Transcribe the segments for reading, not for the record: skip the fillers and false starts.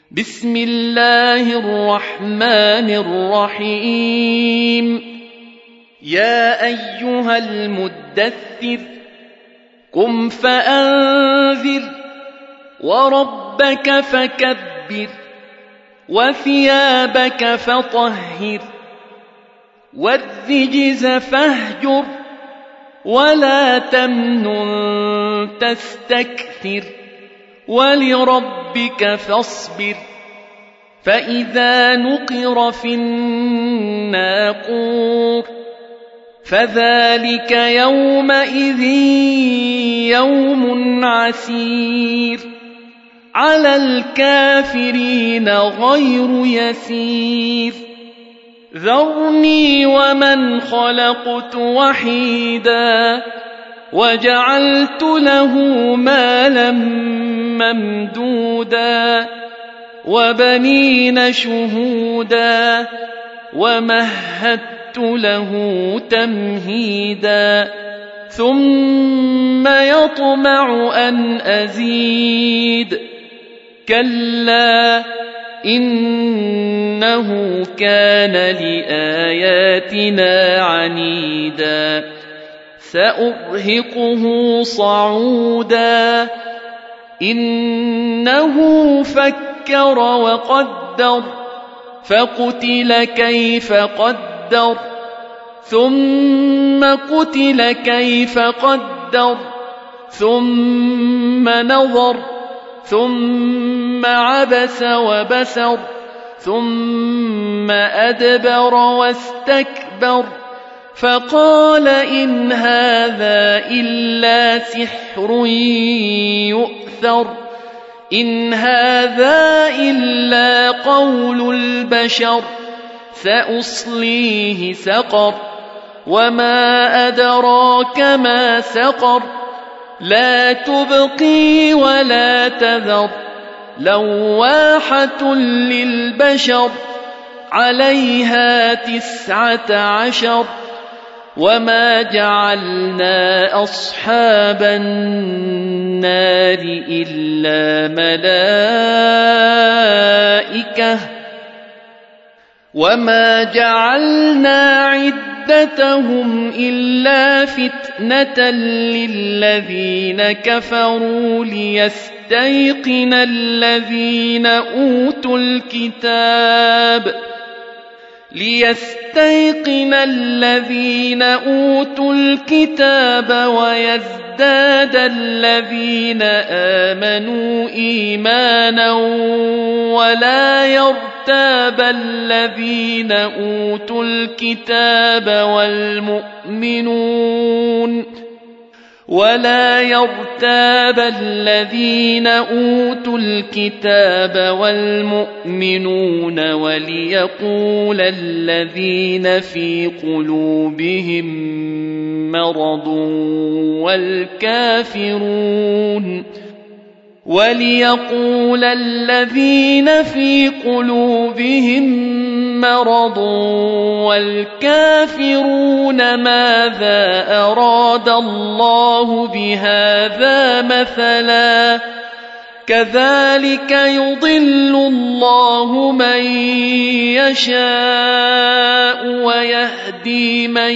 بسم الله الرحمن الرحيم. يا أيها المدثر قم فأنذر وربك فكبر وثيابك فطهر والرجز فاهجر ولا تمنن تستكثر ولربك فاصبر. فإذا نقر في الناقور فذلك يومئذ يوم عسير على الكافرين غير يسير. ذرني ومن خلقت وحيدا وجعلت له مالا ممدودا وبنين شهودا ومهدت له تمهيدا ثم يطمع أن أزيد. كلا إنه كان لآياتنا عنيدا سأرهقه صعودا. إنه فكر وقدر فقتل كيف قدر ثم قتل كيف قدر ثم نظر ثم عبس وبسر ثم أدبر واستكبر فقال إن هذا إلا سحر يؤثر إن هذا إلا قول البشر سأصليه سقر وما أدراك ما سقر لا تبقي ولا تذر لواحة للبشر عليها 19. وما جعلنا أصحاب النار إلا ملائكة وما جعلنا عدتهم إلا فتنة للذين كفروا ليستيقن الذين أوتوا الكتاب ويزداد الذين آمنوا إيمانا ولا يرتاب الذين أوتوا الكتاب والمؤمنون وليقول الذين في قلوبهم مرض والكافرون ماذا أراد الله بهذا مثلا كذلك يضل الله من يشاء ويهدي من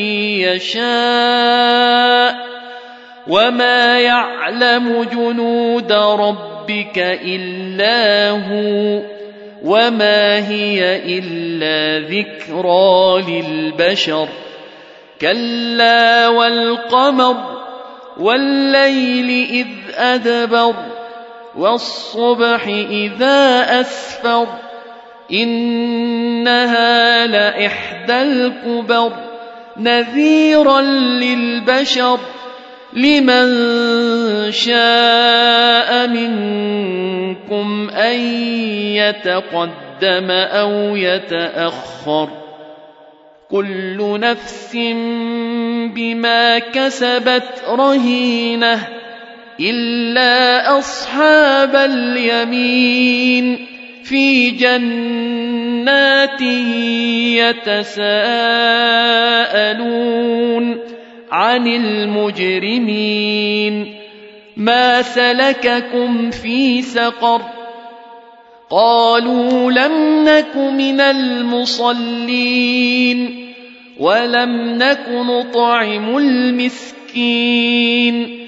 يشاء وما يعلم جنود ربك إلا هو وما هي إلا ذكرى للبشر. كلا والقمر والليل إذ أدبر والصبح إذا أسفر إنها لإحدى الكبر نذيرا للبشر لمن شاء منكم أن يتقدم أو يتأخر كل نفس بما كسبت رهينة إلا أصحاب اليمين في جنات يتساءلون عن المجرمين ما سلككم في سقر قالوا لم نك من المصلين ولم نك نطعم المسكين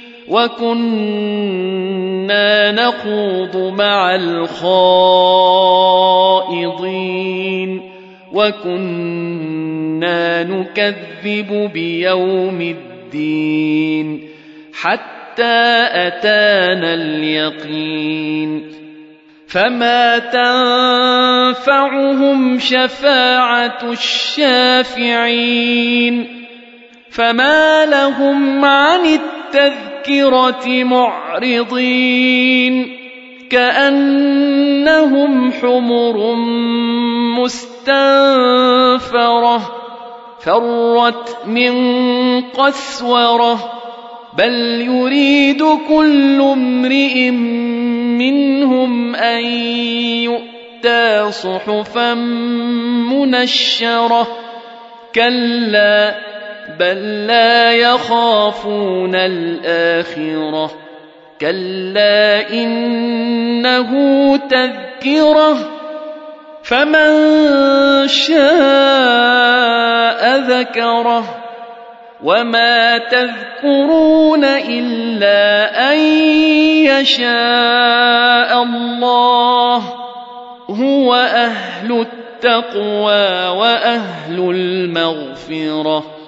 وكنا نخوض مع الخائضين وكنا نكذب بيوم الدين حتى أتانا اليقين فما تنفعهم شفاعة الشافعين فما لهم عن التذكرة معرضين كأنهم حمر مستنفرة فرت من قسورة بل يريد كل امرئ منهم أن يؤتى صحفا منشرة كلا بل لا يخافون الآخرة كلا إنه تذكرة فمن شاء ذكره وما تذكرون إلا أن يشاء الله هو أهل التقوى وأهل المغفرة